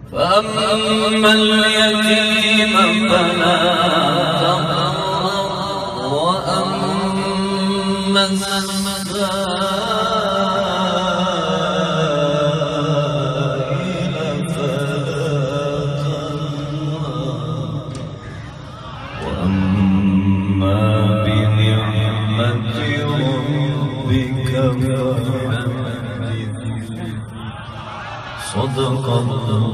فأما اليتيم فلا تقهر وأما السائل فلا تنهر وأما بنعمة ربك فحدث. صدق الله.